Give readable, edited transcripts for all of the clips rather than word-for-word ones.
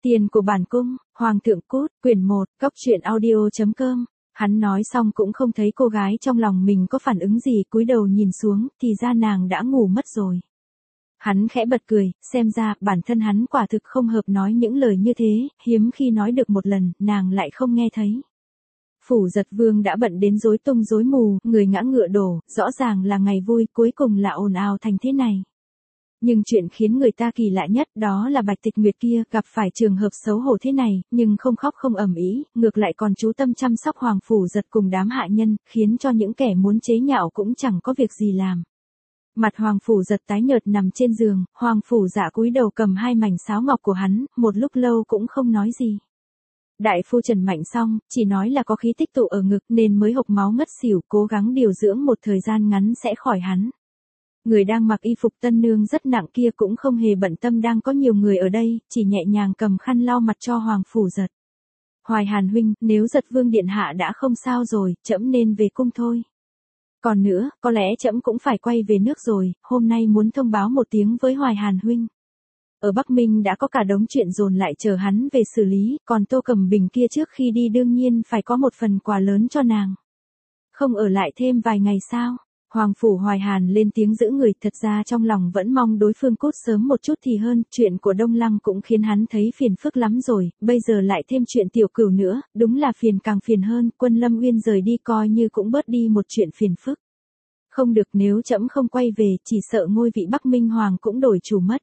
Tiền của bản cung, Hoàng thượng cút, quyển 1, Cóc truyện audio.com. Hắn nói xong cũng không thấy cô gái trong lòng mình có phản ứng gì, cúi đầu nhìn xuống, thì ra nàng đã ngủ mất rồi. Hắn khẽ bật cười, xem ra bản thân hắn quả thực không hợp nói những lời như thế, hiếm khi nói được một lần, nàng lại không nghe thấy. Phủ Giật Vương đã bận đến rối tung rối mù, người ngã ngựa đổ, rõ ràng là ngày vui, cuối cùng là ồn ào thành thế này. Nhưng chuyện khiến người ta kỳ lạ nhất đó là Bạch Tịch Nguyệt kia gặp phải trường hợp xấu hổ thế này, nhưng không khóc không ầm ĩ, ngược lại còn chú tâm chăm sóc Hoàng Phủ Giật cùng đám hạ nhân, khiến cho những kẻ muốn chế nhạo cũng chẳng có việc gì làm. Mặt Hoàng Phủ Giật tái nhợt nằm trên giường, Hoàng Phủ Dạ cúi đầu cầm hai mảnh sáo ngọc của hắn, một lúc lâu cũng không nói gì. Đại phu trần mạnh xong, chỉ nói là có khí tích tụ ở ngực nên mới hộc máu ngất xỉu, cố gắng điều dưỡng một thời gian ngắn sẽ khỏi hắn. Người đang mặc y phục tân nương rất nặng kia cũng không hề bận tâm đang có nhiều người ở đây, chỉ nhẹ nhàng cầm khăn lau mặt cho Hoàng Phủ Giật. Hoài Hàn huynh, nếu Giật Vương điện hạ đã không sao rồi, trẫm nên về cung thôi. Còn nữa, có lẽ trẫm cũng phải quay về nước rồi, hôm nay muốn thông báo một tiếng với Hoài Hàn huynh. Ở Bắc Minh đã có cả đống chuyện dồn lại chờ hắn về xử lý, còn Tô Cẩm Bình kia trước khi đi đương nhiên phải có một phần quà lớn cho nàng. Không ở lại thêm vài ngày sao? Hoàng Phủ Hoài Hàn lên tiếng giữ người, thật ra trong lòng vẫn mong đối phương cút sớm một chút thì hơn, chuyện của Đông Lăng cũng khiến hắn thấy phiền phức lắm rồi, bây giờ lại thêm chuyện Tiểu Cửu nữa, đúng là phiền càng phiền hơn, Quân Lâm Uyên rời đi coi như cũng bớt đi một chuyện phiền phức. Không được, nếu trẫm không quay về, chỉ sợ ngôi vị Bắc Minh Hoàng cũng đổi chủ mất.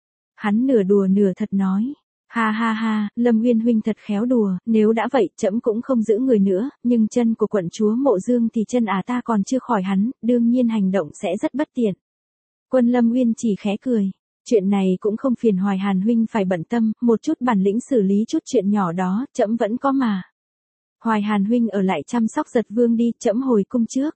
Hắn nửa đùa nửa thật nói. Ha ha ha, Lâm Uyên huynh thật khéo đùa, nếu đã vậy, trẫm cũng không giữ người nữa, nhưng chân của quận chúa Mộ Dương thì chân ta còn chưa khỏi hắn, đương nhiên hành động sẽ rất bất tiện. Quân Lâm Uyên chỉ khẽ cười, chuyện này cũng không phiền Hoài Hàn huynh phải bận tâm, một chút bản lĩnh xử lý chút chuyện nhỏ đó, trẫm vẫn có mà. Hoài Hàn huynh ở lại chăm sóc Giật Vương đi, trẫm hồi cung trước.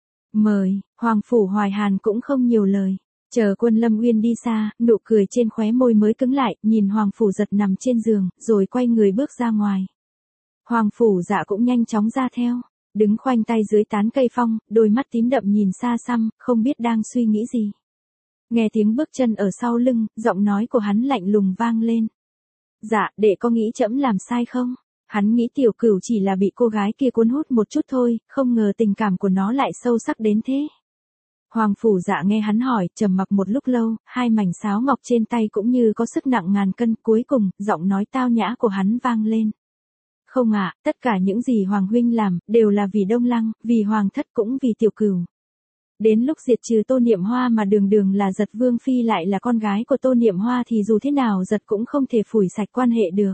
Mời, Hoàng Phủ Hoài Hàn cũng không nhiều lời. Chờ Quân Lâm Uyên đi xa, nụ cười trên khóe môi mới cứng lại, nhìn Hoàng Phủ Giật nằm trên giường, rồi quay người bước ra ngoài. Hoàng Phủ Dạ cũng nhanh chóng ra theo, đứng khoanh tay dưới tán cây phong, đôi mắt tím đậm nhìn xa xăm, không biết đang suy nghĩ gì. Nghe tiếng bước chân ở sau lưng, giọng nói của hắn lạnh lùng vang lên. Dạ, đệ có nghĩ trẫm làm sai không? Hắn nghĩ Tiểu Cửu chỉ là bị cô gái kia cuốn hút một chút thôi, không ngờ tình cảm của nó lại sâu sắc đến thế. Hoàng Phủ Dạ nghe hắn hỏi, trầm mặc một lúc lâu, hai mảnh sáo ngọc trên tay cũng như có sức nặng ngàn cân, cuối cùng, giọng nói tao nhã của hắn vang lên. Không ạ, tất cả những gì Hoàng huynh làm, đều là vì Đông Lăng, vì Hoàng thất cũng vì Tiểu Cửu. Đến lúc diệt trừ Tô Niệm Hoa mà đường đường là Giật Vương phi lại là con gái của Tô Niệm Hoa thì dù thế nào Giật cũng không thể phủi sạch quan hệ được.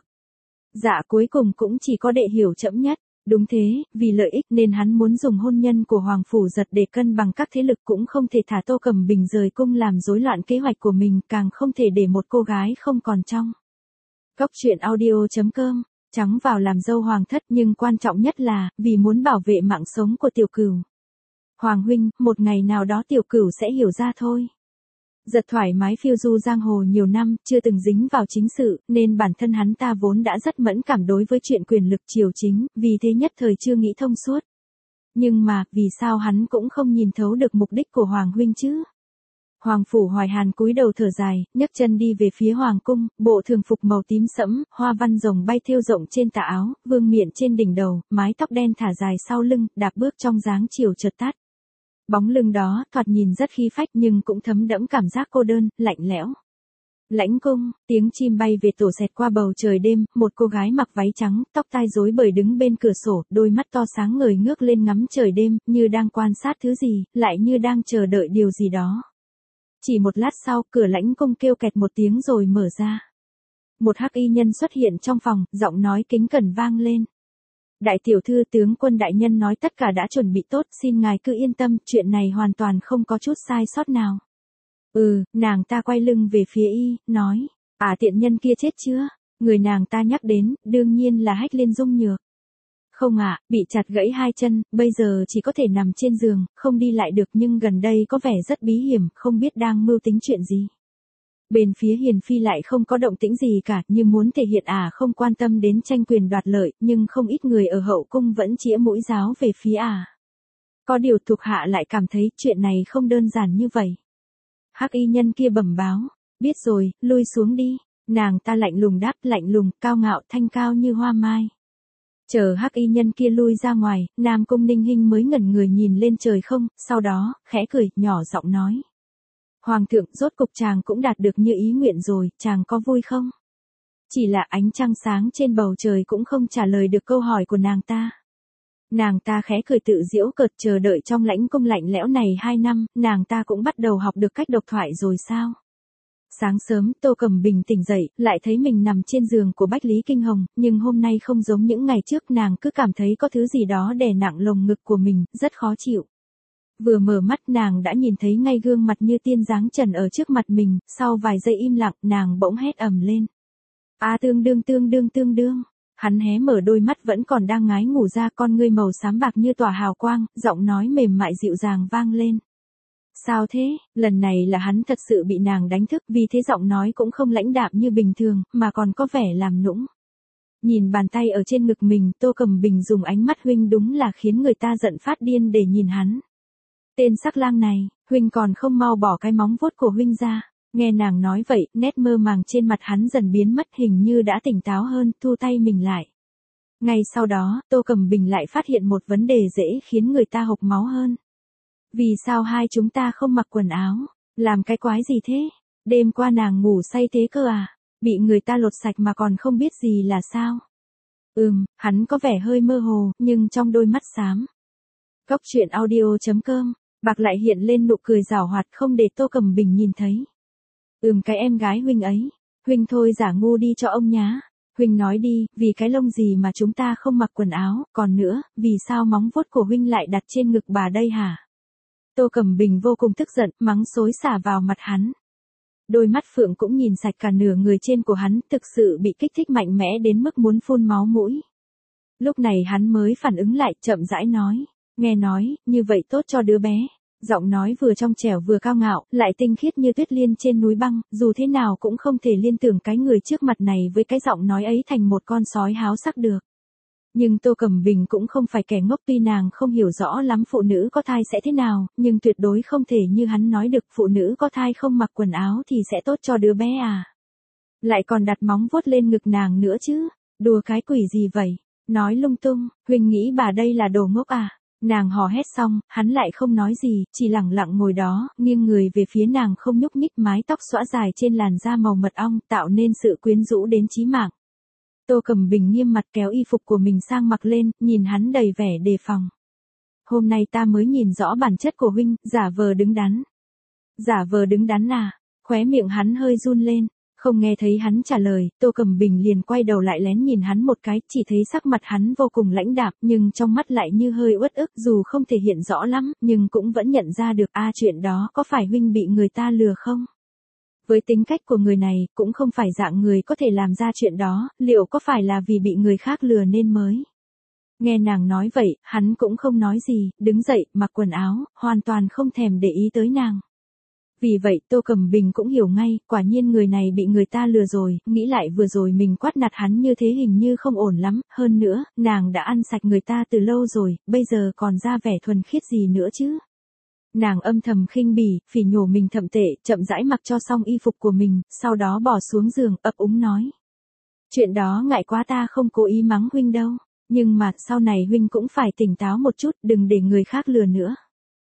Dạ cuối cùng cũng chỉ có đệ hiểu trẫm nhất. Đúng thế, vì lợi ích nên hắn muốn dùng hôn nhân của Hoàng Phủ Giật để cân bằng các thế lực, cũng không thể thả Tô Cẩm Bình rời cung làm rối loạn kế hoạch của mình, càng không thể để một cô gái không còn trong. Cóc truyện audio.com, trắng vào làm dâu Hoàng thất, nhưng quan trọng nhất là, vì muốn bảo vệ mạng sống của Tiểu Cửu. Hoàng huynh, một ngày nào đó Tiểu Cửu sẽ hiểu ra thôi. Giật thoải mái phiêu du giang hồ nhiều năm, chưa từng dính vào chính sự, nên bản thân hắn ta vốn đã rất mẫn cảm đối với chuyện quyền lực triều chính, vì thế nhất thời chưa nghĩ thông suốt. Nhưng mà, vì sao hắn cũng không nhìn thấu được mục đích của Hoàng huynh chứ? Hoàng Phủ Hoài Hàn cúi đầu thở dài, nhấc chân đi về phía Hoàng cung, bộ thường phục màu tím sẫm, hoa văn rồng bay thêu rộng trên tà áo, vương miện trên đỉnh đầu, mái tóc đen thả dài sau lưng, đạp bước trong dáng chiều chợt tắt. Bóng lưng đó, thoạt nhìn rất khí phách nhưng cũng thấm đẫm cảm giác cô đơn, lạnh lẽo. Lãnh cung, tiếng chim bay về tổ xẹt qua bầu trời đêm, một cô gái mặc váy trắng, tóc tai rối bời đứng bên cửa sổ, đôi mắt to sáng ngời ngước lên ngắm trời đêm, như đang quan sát thứ gì, lại như đang chờ đợi điều gì đó. Chỉ một lát sau, cửa lãnh cung kêu kẹt một tiếng rồi mở ra. Một hắc y nhân xuất hiện trong phòng, giọng nói kính cẩn vang lên. Đại tiểu thư, tướng quân đại nhân nói tất cả đã chuẩn bị tốt, xin ngài cứ yên tâm, chuyện này hoàn toàn không có chút sai sót nào. Nàng ta quay lưng về phía y, nói, tiện nhân kia chết chưa? Người nàng ta nhắc đến, đương nhiên là Hách Liên Dung Nhược. Không bị chặt gãy hai chân, bây giờ chỉ có thể nằm trên giường, không đi lại được, nhưng gần đây có vẻ rất bí hiểm, không biết đang mưu tính chuyện gì. Bên phía Hiền Phi lại không có động tĩnh gì cả, như muốn thể hiện không quan tâm đến tranh quyền đoạt lợi, nhưng không ít người ở hậu cung vẫn chĩa mũi giáo về phía Có điều thuộc hạ lại cảm thấy chuyện này không đơn giản như vậy. Hắc y nhân kia bẩm báo, biết rồi, lui xuống đi. Nàng ta lạnh lùng đáp, lạnh lùng, cao ngạo, thanh cao như hoa mai. Chờ hắc y nhân kia lui ra ngoài, Nam Cung Ninh Hinh mới ngẩn người nhìn lên trời không, sau đó, khẽ cười, nhỏ giọng nói. Hoàng thượng, rốt cục chàng cũng đạt được như ý nguyện rồi, chàng có vui không? Chỉ là ánh trăng sáng trên bầu trời cũng không trả lời được câu hỏi của nàng ta. Nàng ta khẽ cười tự giễu cợt, chờ đợi trong lãnh cung lạnh lẽo này 2 năm, nàng ta cũng bắt đầu học được cách độc thoại rồi sao? Sáng sớm, Tô Cẩm Bình tỉnh dậy, lại thấy mình nằm trên giường của Bách Lý Kinh Hồng, nhưng hôm nay không giống những ngày trước, nàng cứ cảm thấy có thứ gì đó đè nặng lồng ngực của mình, rất khó chịu. Vừa mở mắt nàng đã nhìn thấy ngay gương mặt như tiên dáng trần ở trước mặt mình, sau vài giây im lặng, nàng bỗng hét ầm lên. À tương đương. Hắn hé mở đôi mắt vẫn còn đang ngái ngủ ra, con ngươi màu xám bạc như tỏa hào quang, giọng nói mềm mại dịu dàng vang lên. Sao thế, lần này là hắn thật sự bị nàng đánh thức, vì thế giọng nói cũng không lãnh đạm như bình thường, mà còn có vẻ làm nũng. Nhìn bàn tay ở trên ngực mình, Tô Cẩm Bình dùng ánh mắt huynh đúng là khiến người ta giận phát điên để nhìn hắn. Tên sắc lang này, huynh còn không mau bỏ cái móng vuốt của huynh ra. Nghe nàng nói vậy, nét mơ màng trên mặt hắn dần biến mất, hình như đã tỉnh táo hơn, thu tay mình lại. Ngay sau đó, Tô Cẩm Bình lại phát hiện một vấn đề dễ khiến người ta hộc máu hơn. Vì sao hai chúng ta không mặc quần áo? Làm cái quái gì thế? Đêm qua nàng ngủ say thế cơ à? Bị người ta lột sạch mà còn không biết gì là sao? Hắn có vẻ hơi mơ hồ, nhưng trong đôi mắt xám. Cốc truyện audio.com, bạc lại hiện lên nụ cười giảo hoạt không để Tô Cẩm Bình nhìn thấy. Cái em gái huynh ấy. Huynh thôi giả ngu đi cho ông nhá. Huynh nói đi, vì cái lông gì mà chúng ta không mặc quần áo, còn nữa, vì sao móng vuốt của huynh lại đặt trên ngực bà đây hả? Tô Cẩm Bình vô cùng tức giận, mắng xối xả vào mặt hắn. Đôi mắt phượng cũng nhìn sạch cả nửa người trên của hắn, thực sự bị kích thích mạnh mẽ đến mức muốn phun máu mũi. Lúc này hắn mới phản ứng lại, chậm rãi nói. Nghe nói, như vậy tốt cho đứa bé. Giọng nói vừa trong trẻo vừa cao ngạo, lại tinh khiết như tuyết liên trên núi băng, dù thế nào cũng không thể liên tưởng cái người trước mặt này với cái giọng nói ấy thành một con sói háo sắc được. Nhưng Tô Cẩm Bình cũng không phải kẻ ngốc, tuy nàng không hiểu rõ lắm phụ nữ có thai sẽ thế nào, nhưng tuyệt đối không thể như hắn nói được phụ nữ có thai không mặc quần áo thì sẽ tốt cho đứa bé à. Lại còn đặt móng vuốt lên ngực nàng nữa chứ, đùa cái quỷ gì vậy, nói lung tung, huynh nghĩ bà đây là đồ ngốc à. Nàng hò hét xong, hắn lại không nói gì, chỉ lặng lặng ngồi đó, nghiêng người về phía nàng không nhúc nhích, mái tóc xõa dài trên làn da màu mật ong, tạo nên sự quyến rũ đến chí mạng. Tô Cẩm Bình nghiêm mặt kéo y phục của mình sang mặc lên, nhìn hắn đầy vẻ đề phòng. Hôm nay ta mới nhìn rõ bản chất của huynh, giả vờ đứng đắn. Giả vờ đứng đắn à? Khóe miệng hắn hơi run lên. Không nghe thấy hắn trả lời, Tô Cẩm Bình liền quay đầu lại lén nhìn hắn một cái, chỉ thấy sắc mặt hắn vô cùng lãnh đạm, nhưng trong mắt lại như hơi uất ức, dù không thể hiện rõ lắm, nhưng cũng vẫn nhận ra được, chuyện đó có phải huynh bị người ta lừa không? Với tính cách của người này, cũng không phải dạng người có thể làm ra chuyện đó, liệu có phải là vì bị người khác lừa nên mới? Nghe nàng nói vậy, hắn cũng không nói gì, đứng dậy, mặc quần áo, hoàn toàn không thèm để ý tới nàng. Vì vậy Tô Cẩm Bình cũng hiểu ngay, quả nhiên người này bị người ta lừa rồi, nghĩ lại vừa rồi mình quát nạt hắn như thế hình như không ổn lắm, hơn nữa, nàng đã ăn sạch người ta từ lâu rồi, bây giờ còn ra vẻ thuần khiết gì nữa chứ. Nàng âm thầm khinh bỉ, phỉ nhổ mình thậm tệ, chậm rãi mặc cho xong y phục của mình, sau đó bỏ xuống giường, ấp úng nói. Chuyện đó ngại quá, ta không cố ý mắng huynh đâu, nhưng mà sau này huynh cũng phải tỉnh táo một chút, đừng để người khác lừa nữa.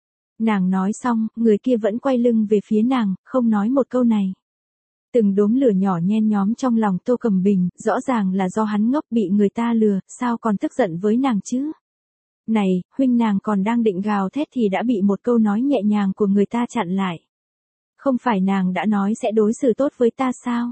Nàng nói xong, người kia vẫn quay lưng về phía nàng, không nói một câu này. Từng đốm lửa nhỏ nhen nhóm trong lòng Tô Cẩm Bình, rõ ràng là do hắn ngốc bị người ta lừa, sao còn tức giận với nàng chứ? Này, huynh, nàng còn đang định gào thét thì đã bị một câu nói nhẹ nhàng của người ta chặn lại. Không phải nàng đã nói sẽ đối xử tốt với ta sao?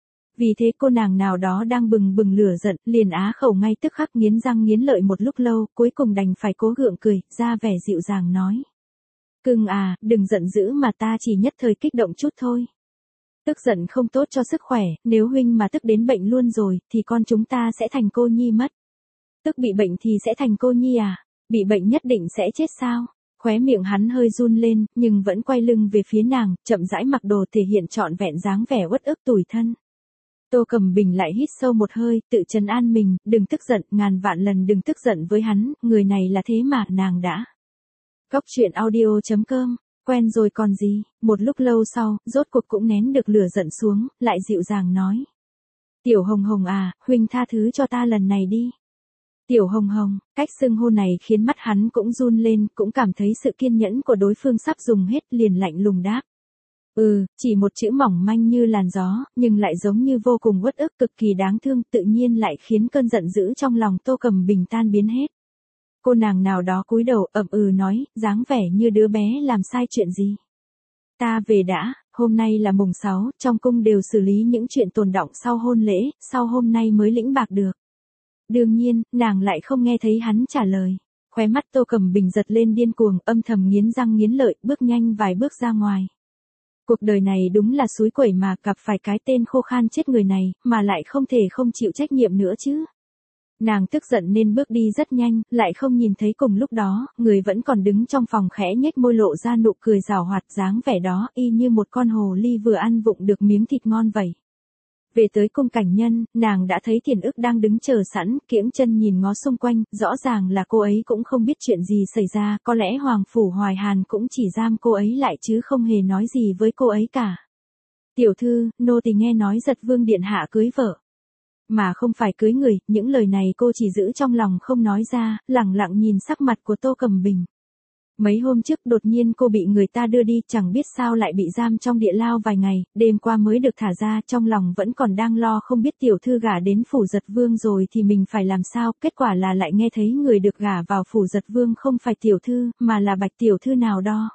Vì thế cô nàng nào đó đang bừng bừng lửa giận, liền á khẩu ngay tức khắc, nghiến răng nghiến lợi một lúc lâu, cuối cùng đành phải cố gượng cười, ra vẻ dịu dàng nói. Cưng à, đừng giận dữ mà, ta chỉ nhất thời kích động chút thôi. Tức giận không tốt cho sức khỏe, nếu huynh mà tức đến bệnh luôn rồi, thì con chúng ta sẽ thành cô nhi mất. Tức bị bệnh thì sẽ thành cô nhi à? Bị bệnh nhất định sẽ chết sao? Khóe miệng hắn hơi run lên, nhưng vẫn quay lưng về phía nàng, chậm rãi mặc đồ thể hiện trọn vẹn dáng vẻ uất ức tủi thân. Tô Cẩm Bình lại hít sâu một hơi, tự trấn an mình, đừng tức giận, ngàn vạn lần đừng tức giận với hắn, người này là thế mà, nàng đã. Cốc truyện audio.com, quen rồi còn gì, một lúc lâu sau, rốt cuộc cũng nén được lửa giận xuống, lại dịu dàng nói. Tiểu Hồng Hồng à, huynh tha thứ cho ta lần này đi. Tiểu Hồng Hồng, cách xưng hô này khiến mắt hắn cũng run lên, cũng cảm thấy sự kiên nhẫn của đối phương sắp dùng hết, liền lạnh lùng đáp. Chỉ một chữ mỏng manh như làn gió, nhưng lại giống như vô cùng uất ức, cực kỳ đáng thương, tự nhiên lại khiến cơn giận dữ trong lòng Tô Cầm Bình tan biến hết. Cô nàng nào đó cúi đầu nói, dáng vẻ như đứa bé làm sai chuyện gì. Ta về đã, hôm nay là mùng 6, trong cung đều xử lý những chuyện tồn đọng sau hôn lễ, sau hôm nay mới lĩnh bạc được. Đương nhiên, nàng lại không nghe thấy hắn trả lời. Khóe mắt Tô Cầm Bình giật lên điên cuồng, âm thầm nghiến răng nghiến lợi, bước nhanh vài bước ra ngoài. Cuộc đời này đúng là xúi quẩy mà, gặp phải cái tên khô khan chết người này, mà lại không thể không chịu trách nhiệm nữa chứ. Nàng tức giận nên bước đi rất nhanh, lại không nhìn thấy cùng lúc đó, người vẫn còn đứng trong phòng khẽ nhếch môi lộ ra nụ cười giảo hoạt, dáng vẻ đó y như một con hồ ly vừa ăn vụng được miếng thịt ngon vậy. Về tới cung cảnh nhân, nàng đã thấy Thiền Ức đang đứng chờ sẵn, kiễng chân nhìn ngó xung quanh, rõ ràng là cô ấy cũng không biết chuyện gì xảy ra, có lẽ Hoàng Phủ Hoài Hàn cũng chỉ giam cô ấy lại chứ không hề nói gì với cô ấy cả. Tiểu thư, nô tỳ nghe nói Giật Vương điện hạ cưới vợ. Mà không phải cưới người, những lời này cô chỉ giữ trong lòng không nói ra, lẳng lặng nhìn sắc mặt của Tô Cầm Bình. Mấy hôm trước đột nhiên cô bị người ta đưa đi, chẳng biết sao lại bị giam trong địa lao vài ngày, đêm qua mới được thả ra, trong lòng vẫn còn đang lo không biết tiểu thư gả đến phủ Giật Vương rồi thì mình phải làm sao, kết quả là lại nghe thấy người được gả vào phủ Giật Vương không phải tiểu thư, mà là Bạch tiểu thư nào đó.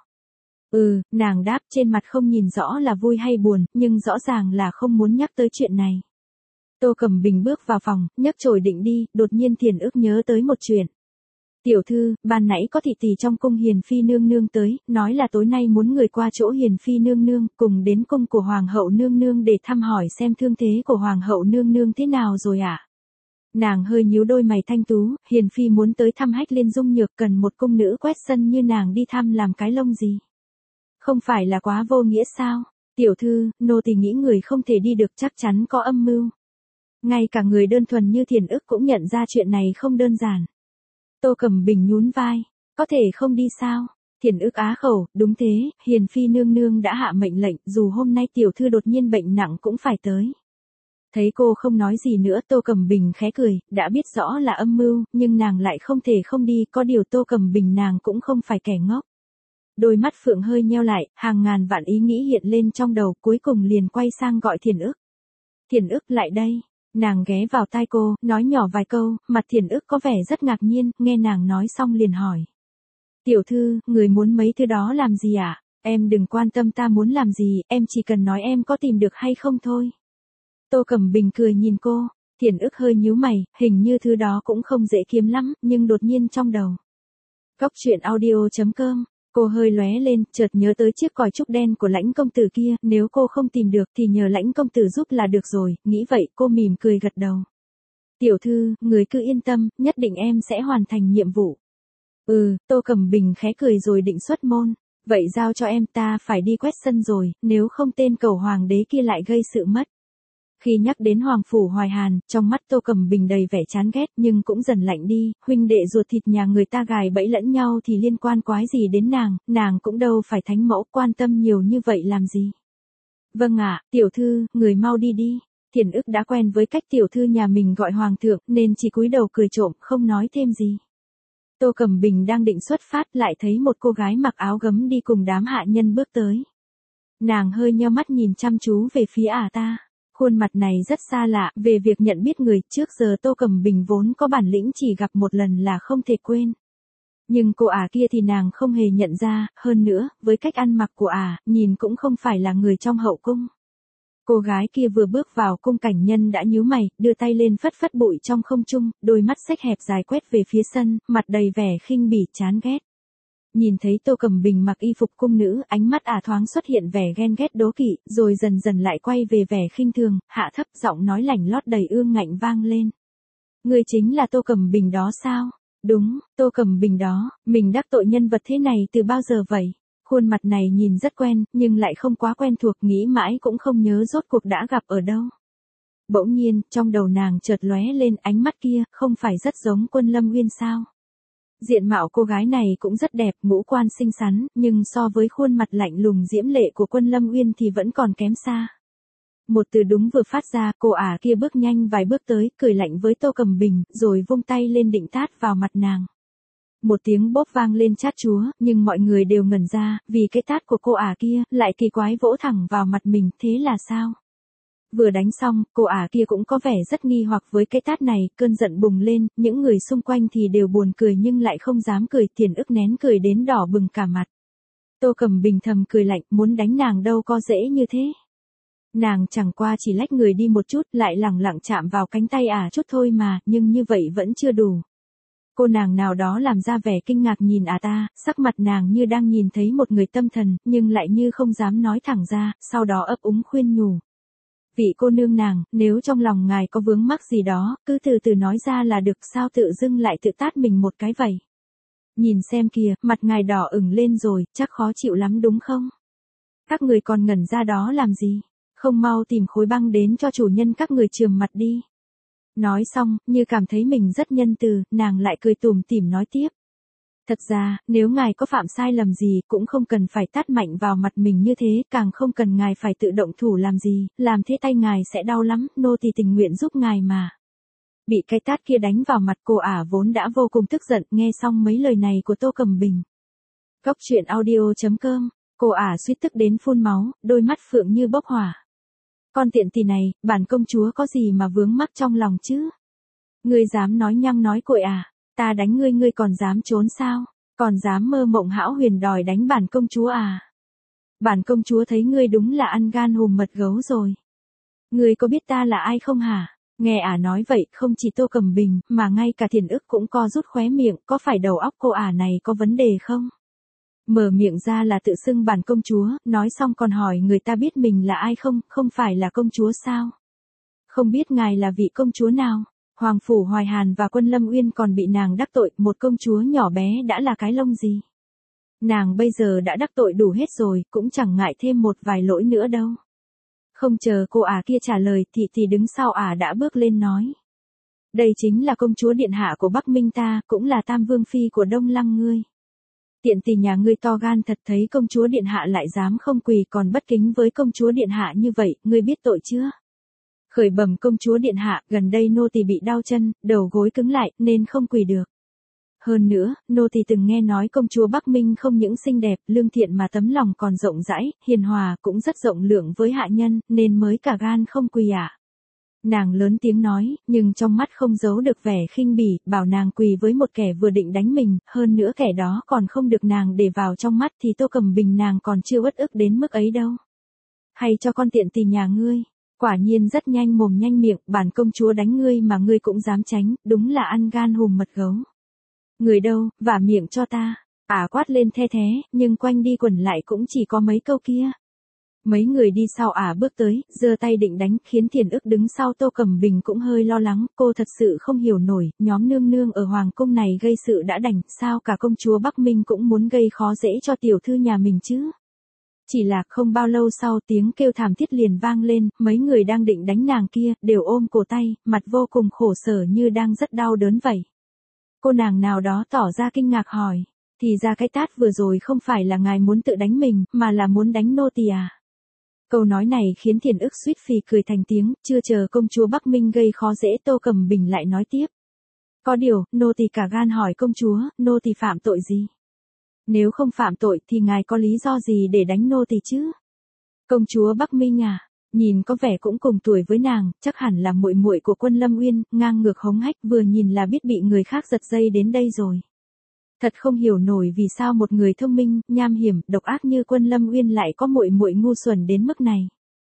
Nàng đáp, trên mặt không nhìn rõ là vui hay buồn, nhưng rõ ràng là không muốn nhắc tới chuyện này. Tô Cầm Bình bước vào phòng, nhấc chổi định đi, đột nhiên Thiền Ức nhớ tới một chuyện. Tiểu thư, ban nãy có thị tỷ trong cung Hiền Phi nương nương tới, nói là tối nay muốn người qua chỗ Hiền Phi nương nương, cùng đến cung của Hoàng hậu nương nương để thăm hỏi xem thương thế của Hoàng hậu nương nương thế nào rồi ạ. Nàng hơi nhíu đôi mày thanh tú, Hiền Phi muốn tới thăm Hách Liên Dung Nhược, cần một cung nữ quét sân như nàng đi thăm làm cái lông gì. Không phải là quá vô nghĩa sao? Tiểu thư, nô tỳ nghĩ người không thể đi được, chắc chắn có âm mưu. Ngay cả người đơn thuần như Thiền Ức cũng nhận ra chuyện này không đơn giản. Tô Cầm Bình nhún vai, có thể không đi sao? Thiền Ức á khẩu, đúng thế, Hiền Phi nương nương đã hạ mệnh lệnh, dù hôm nay tiểu thư đột nhiên bệnh nặng cũng phải tới. Thấy cô không nói gì nữa, Tô Cầm Bình khẽ cười, đã biết rõ là âm mưu, nhưng nàng lại không thể không đi, có điều Tô Cầm Bình nàng cũng không phải kẻ ngốc. Đôi mắt phượng hơi nheo lại, hàng ngàn vạn ý nghĩ hiện lên trong đầu, cuối cùng liền quay sang gọi Thiền Ức. Thiền Ức lại đây. Nàng ghé vào tai cô, nói nhỏ vài câu, mặt Thiền Ức có vẻ rất ngạc nhiên, nghe nàng nói xong liền hỏi. Tiểu thư, người muốn mấy thứ đó làm gì ạ? Em đừng quan tâm ta muốn làm gì, em chỉ cần nói em có tìm được hay không thôi. Tô Cầm Bình cười nhìn cô, Thiền Ức hơi nhíu mày, hình như thứ đó cũng không dễ kiếm lắm, nhưng đột nhiên trong đầu. Cóc truyện audio.com. Cô hơi lóe lên, chợt nhớ tới chiếc còi trúc đen của Lãnh công tử kia, nếu cô không tìm được thì nhờ Lãnh công tử giúp là được rồi, nghĩ vậy cô mỉm cười gật đầu. Tiểu thư, người cứ yên tâm, nhất định em sẽ hoàn thành nhiệm vụ. Tô Cầm Bình khẽ cười rồi định xuất môn, vậy giao cho em, ta phải đi quét sân rồi, nếu không tên cẩu hoàng đế kia lại gây sự mất. Khi nhắc đến Hoàng Phủ Hoài Hàn, trong mắt Tô Cầm Bình đầy vẻ chán ghét nhưng cũng dần lạnh đi, huynh đệ ruột thịt nhà người ta gài bẫy lẫn nhau thì liên quan quái gì đến nàng cũng đâu phải thánh mẫu, quan tâm nhiều như vậy làm gì. Vâng ạ, tiểu thư, người mau đi đi. Thiền Ức đã quen với cách tiểu thư nhà mình gọi hoàng thượng nên chỉ cúi đầu cười trộm, không nói thêm gì. Tô Cầm Bình đang định xuất phát lại thấy một cô gái mặc áo gấm đi cùng đám hạ nhân bước tới. Nàng hơi nheo mắt nhìn chăm chú về phía ta. Khuôn mặt này rất xa lạ, về việc nhận biết người, trước giờ Tô Cầm Bình vốn có bản lĩnh chỉ gặp một lần là không thể quên. Nhưng cô kia thì nàng không hề nhận ra, hơn nữa, với cách ăn mặc của nhìn cũng không phải là người trong hậu cung. Cô gái kia vừa bước vào cung cảnh nhân đã nhíu mày, đưa tay lên phất phất bụi trong không trung, đôi mắt xếch hẹp dài quét về phía sân, mặt đầy vẻ khinh bỉ chán ghét. Nhìn thấy Tô Cầm Bình mặc y phục cung nữ, ánh mắt thoáng xuất hiện vẻ ghen ghét đố kỵ, rồi dần dần lại quay về vẻ khinh thường, hạ thấp giọng nói lảnh lót đầy ương ngạnh vang lên. Người chính là Tô Cầm Bình đó sao? Đúng, Tô Cầm Bình đó, mình đắc tội nhân vật thế này từ bao giờ vậy? Khuôn mặt này nhìn rất quen, nhưng lại không quá quen thuộc, nghĩ mãi cũng không nhớ rốt cuộc đã gặp ở đâu. Bỗng nhiên, trong đầu nàng chợt lóe lên, ánh mắt kia, không phải rất giống Quân Lâm Uyên sao? Diện mạo cô gái này cũng rất đẹp, ngũ quan xinh xắn, nhưng so với khuôn mặt lạnh lùng diễm lệ của Quân Lâm Uyên thì vẫn còn kém xa. Một từ đúng vừa phát ra, cô ả kia bước nhanh vài bước tới, cười lạnh với Tô Cẩm Bình, rồi vung tay lên định tát vào mặt nàng. Một tiếng bốp vang lên chát chúa, nhưng mọi người đều ngẩn ra, vì cái tát của cô ả kia, lại kỳ quái vỗ thẳng vào mặt mình, thế là sao? Vừa đánh xong, cô ả kia cũng có vẻ rất nghi hoặc với cái tát này, cơn giận bùng lên, những người xung quanh thì đều buồn cười nhưng lại không dám cười, Tiền Ức nén cười đến đỏ bừng cả mặt. Tô Cẩm Bình thầm cười lạnh, muốn đánh nàng đâu có dễ như thế. Nàng chẳng qua chỉ lách người đi một chút, lại lẳng lặng chạm vào cánh tay ả chút thôi mà, nhưng như vậy vẫn chưa đủ. Cô nàng nào đó làm ra vẻ kinh ngạc nhìn ta, sắc mặt nàng như đang nhìn thấy một người tâm thần, nhưng lại như không dám nói thẳng ra, sau đó ấp úng khuyên nhủ. Vị cô nương nàng, nếu trong lòng ngài có vướng mắc gì đó, cứ từ từ nói ra là được, sao tự dưng lại tự tát mình một cái vậy. Nhìn xem kìa, mặt ngài đỏ ửng lên rồi, chắc khó chịu lắm đúng không? Các người còn ngẩn ra đó làm gì? Không mau tìm khối băng đến cho chủ nhân các người chườm mặt đi. Nói xong, như cảm thấy mình rất nhân từ, nàng lại cười tủm tỉm nói tiếp. Thật ra, nếu ngài có phạm sai lầm gì, cũng không cần phải tát mạnh vào mặt mình như thế, càng không cần ngài phải tự động thủ làm gì, làm thế tay ngài sẽ đau lắm, nô tỳ tình nguyện giúp ngài mà. Bị cái tát kia đánh vào mặt, cô ả vốn đã vô cùng tức giận, nghe xong mấy lời này của Tô Cẩm Bình. Cốc truyện audio.com, cô ả suýt tức đến phun máu, đôi mắt phượng như bốc hỏa. Con tiện tỳ này, bản công chúa có gì mà vướng mắc trong lòng chứ? Ngươi dám nói nhăng nói cuội à? Ta đánh ngươi, ngươi còn dám trốn sao? Còn dám mơ mộng hão huyền đòi đánh bản công chúa à? Bản công chúa thấy ngươi đúng là ăn gan hùm mật gấu rồi. Ngươi có biết ta là ai không hả? Nghe ả nói vậy, không chỉ Tô Cẩm Bình, mà ngay cả Thiền Ức cũng co rút khóe miệng, có phải đầu óc cô ả này có vấn đề không? Mở miệng ra là tự xưng bản công chúa, nói xong còn hỏi người ta biết mình là ai không, không phải là công chúa sao? Không biết ngài là vị công chúa nào? Hoàng phủ Hoài Hàn và Quân Lâm Uyên còn bị nàng đắc tội, một công chúa nhỏ bé đã là cái lông gì? Nàng bây giờ đã đắc tội đủ hết rồi, cũng chẳng ngại thêm một vài lỗi nữa đâu. Không chờ cô ả kia trả lời, thì đứng sau ả đã bước lên nói. Đây chính là công chúa điện hạ của Bắc Minh ta, cũng là tam vương phi của Đông Lăng ngươi. Tiện tỳ nhà ngươi to gan thật, thấy công chúa điện hạ lại dám không quỳ còn bất kính với công chúa điện hạ như vậy, ngươi biết tội chưa? Khởi bẩm công chúa điện hạ, gần đây nô tỳ bị đau chân, đầu gối cứng lại, nên không quỳ được. Hơn nữa, nô tỳ từng nghe nói công chúa Bắc Minh không những xinh đẹp, lương thiện mà tấm lòng còn rộng rãi, hiền hòa, cũng rất rộng lượng với hạ nhân, nên mới cả gan không quỳ ạ. Nàng lớn tiếng nói, nhưng trong mắt không giấu được vẻ khinh bỉ, bảo nàng quỳ với một kẻ vừa định đánh mình, hơn nữa kẻ đó còn không được nàng để vào trong mắt, thì Tô Cẩm Bình nàng còn chưa uất ức đến mức ấy đâu. Hay cho con tiện tỳ nhà ngươi, quả nhiên rất nhanh mồm nhanh miệng, bản công chúa đánh ngươi mà ngươi cũng dám tránh, đúng là ăn gan hùm mật gấu. Người đâu, vả miệng cho ta. Ả quát lên the thế, nhưng quanh đi quẩn lại cũng chỉ có mấy câu kia. Mấy người đi sau ả bước tới, giơ tay định đánh, khiến Thiền Ức đứng sau Tô Cẩm Bình cũng hơi lo lắng, cô thật sự không hiểu nổi, nhóm nương nương ở hoàng cung này gây sự đã đành, sao cả công chúa Bắc Minh cũng muốn gây khó dễ cho tiểu thư nhà mình chứ. Chỉ là không bao lâu sau tiếng kêu thảm thiết liền vang lên, mấy người đang định đánh nàng kia, đều ôm cổ tay, mặt vô cùng khổ sở như đang rất đau đớn vậy. Cô nàng nào đó tỏ ra kinh ngạc hỏi, thì ra cái tát vừa rồi không phải là ngài muốn tự đánh mình, mà là muốn đánh nô tỳ à? Câu nói này khiến Thiền Ức suýt phì cười thành tiếng, chưa chờ công chúa Bắc Minh gây khó dễ Tô Cẩm Bình lại nói tiếp. Có điều, nô tỳ cả gan hỏi công chúa, nô tỳ phạm tội gì? Nếu không phạm tội thì ngài có lý do gì để đánh nô tỳ chứ? Công chúa Bắc Minh à? Nhìn có vẻ cũng cùng tuổi với nàng, chắc hẳn là muội muội của Quân Lâm Uyên, ngang ngược hống hách, vừa nhìn là biết bị người khác giật dây đến đây rồi. Thật không hiểu nổi vì sao một người thông minh, nham hiểm, độc ác như Quân Lâm Uyên lại có muội muội ngu xuẩn đến mức này.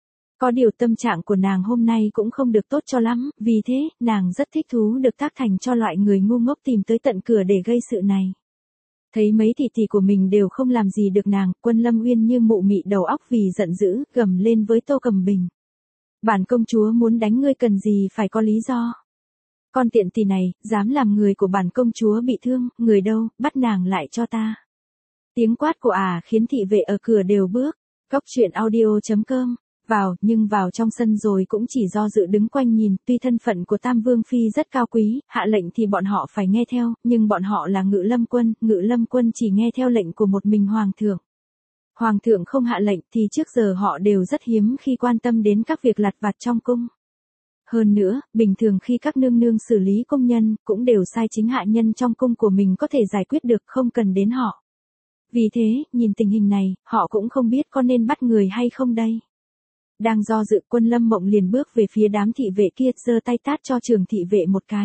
Có điều tâm trạng của nàng hôm nay cũng không được tốt cho lắm, vì thế, nàng rất thích thú được tác thành cho loại người ngu ngốc tìm tới tận cửa để gây sự này. Thấy mấy tỷ của mình đều không làm gì được nàng, Quân Lâm Uyên như mụ mị đầu óc vì giận dữ, gầm lên với Tô Cẩm Bình. Bản công chúa muốn đánh ngươi cần gì phải có lý do. Con tiện tỳ này, dám làm người của bản công chúa bị thương, người đâu, bắt nàng lại cho ta. Tiếng quát của ả khiến thị vệ ở cửa đều bước. Cốc truyện audio.com, nhưng vào trong sân rồi cũng chỉ do dự đứng quanh nhìn, tuy thân phận của Tam Vương Phi rất cao quý, hạ lệnh thì bọn họ phải nghe theo, nhưng bọn họ là Ngự Lâm Quân chỉ nghe theo lệnh của một mình Hoàng thượng. Hoàng thượng không hạ lệnh thì trước giờ họ đều rất hiếm khi quan tâm đến các việc lặt vặt trong cung. Hơn nữa, bình thường khi các nương nương xử lý công nhân, cũng đều sai chính hạ nhân trong cung của mình có thể giải quyết được, không cần đến họ. Vì thế, nhìn tình hình này, họ cũng không biết có nên bắt người hay không đây. Đang do dự, Quân Lâm Mộng liền bước về phía đám thị vệ kia, giơ tay tát cho Trường thị vệ một cái.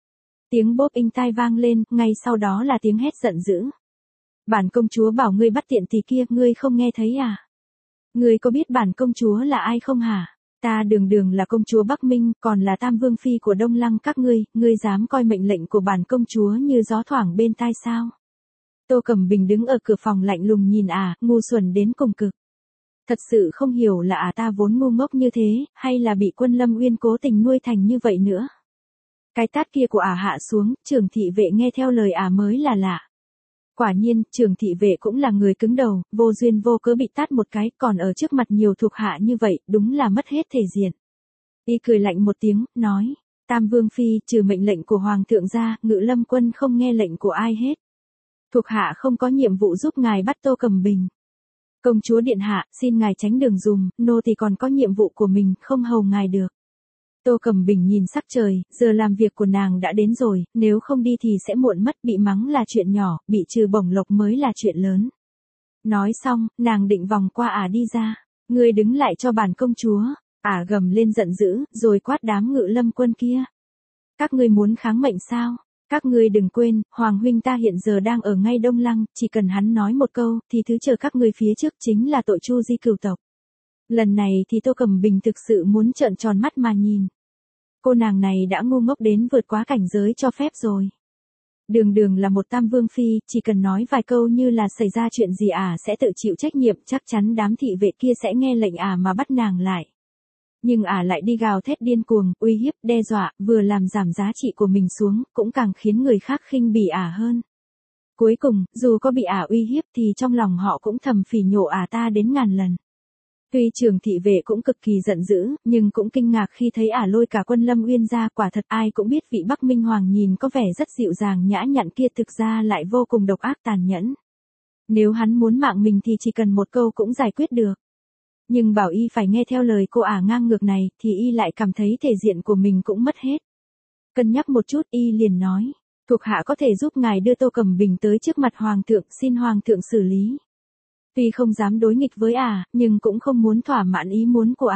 Tiếng bốp inh tai vang lên, ngay sau đó là tiếng hét giận dữ. Bản công chúa bảo ngươi bắt tiện tỳ kia, ngươi không nghe thấy à? Ngươi có biết bản công chúa là ai không hả? Ta đường đường là công chúa Bắc Minh, còn là tam vương phi của Đông Lăng các ngươi dám coi mệnh lệnh của bản công chúa như gió thoảng bên tai sao? Tô Cẩm Bình đứng ở cửa phòng lạnh lùng nhìn ngu xuẩn đến cùng cực. Thật sự không hiểu là ta vốn ngu ngốc như thế, hay là bị Quân Lâm Uyên cố tình nuôi thành như vậy nữa. Cái tát kia của hạ xuống, Trường thị vệ nghe theo lời mới là lạ. Quả nhiên, Trường thị vệ cũng là người cứng đầu, vô duyên vô cớ bị tát một cái, còn ở trước mặt nhiều thuộc hạ như vậy, đúng là mất hết thể diện. Y cười lạnh một tiếng, nói, Tam Vương Phi, trừ mệnh lệnh của Hoàng thượng ra, Ngự Lâm Quân không nghe lệnh của ai hết. Thuộc hạ không có nhiệm vụ giúp ngài bắt Tô Cẩm Bình. Công chúa điện hạ, xin ngài tránh đường dùm, nô thì còn có nhiệm vụ của mình, không hầu ngài được. Tô Cẩm Bình nhìn sắc trời, giờ làm việc của nàng đã đến rồi, nếu không đi thì sẽ muộn mất, bị mắng là chuyện nhỏ, bị trừ bổng lộc mới là chuyện lớn. Nói xong, nàng định vòng qua đi ra. Ngươi đứng lại cho bản công chúa. Gầm lên giận dữ, rồi quát đám Ngự Lâm Quân kia. Các ngươi muốn kháng mệnh sao? Các ngươi đừng quên, Hoàng huynh ta hiện giờ đang ở ngay Đông Lăng, chỉ cần hắn nói một câu, thì thứ chờ các ngươi phía trước chính là tội tru di cửu tộc. Lần này thì Tô Cẩm Bình thực sự muốn trợn tròn mắt mà nhìn. Cô nàng này đã ngu ngốc đến vượt quá cảnh giới cho phép rồi. Đường đường là một tam vương phi, chỉ cần nói vài câu như là xảy ra chuyện gì sẽ tự chịu trách nhiệm, chắc chắn đám thị vệ kia sẽ nghe lệnh mà bắt nàng lại. Nhưng lại đi gào thét điên cuồng, uy hiếp, đe dọa, vừa làm giảm giá trị của mình xuống, cũng càng khiến người khác khinh bỉ hơn. Cuối cùng, dù có bị uy hiếp thì trong lòng họ cũng thầm phỉ nhổ ta đến ngàn lần. Tuy Trường thị vệ cũng cực kỳ giận dữ, nhưng cũng kinh ngạc khi thấy lôi cả Quân Lâm Uyên ra, quả thật ai cũng biết vị Bắc Minh Hoàng nhìn có vẻ rất dịu dàng nhã nhặn kia thực ra lại vô cùng độc ác tàn nhẫn. Nếu hắn muốn mạng mình thì chỉ cần một câu cũng giải quyết được. Nhưng bảo y phải nghe theo lời cô ngang ngược này thì y lại cảm thấy thể diện của mình cũng mất hết. Cân nhắc một chút y liền nói, thuộc hạ có thể giúp ngài đưa Tô Cẩm Bình tới trước mặt Hoàng thượng, xin Hoàng thượng xử lý. Tuy không dám đối nghịch với nhưng cũng không muốn thỏa mãn ý muốn của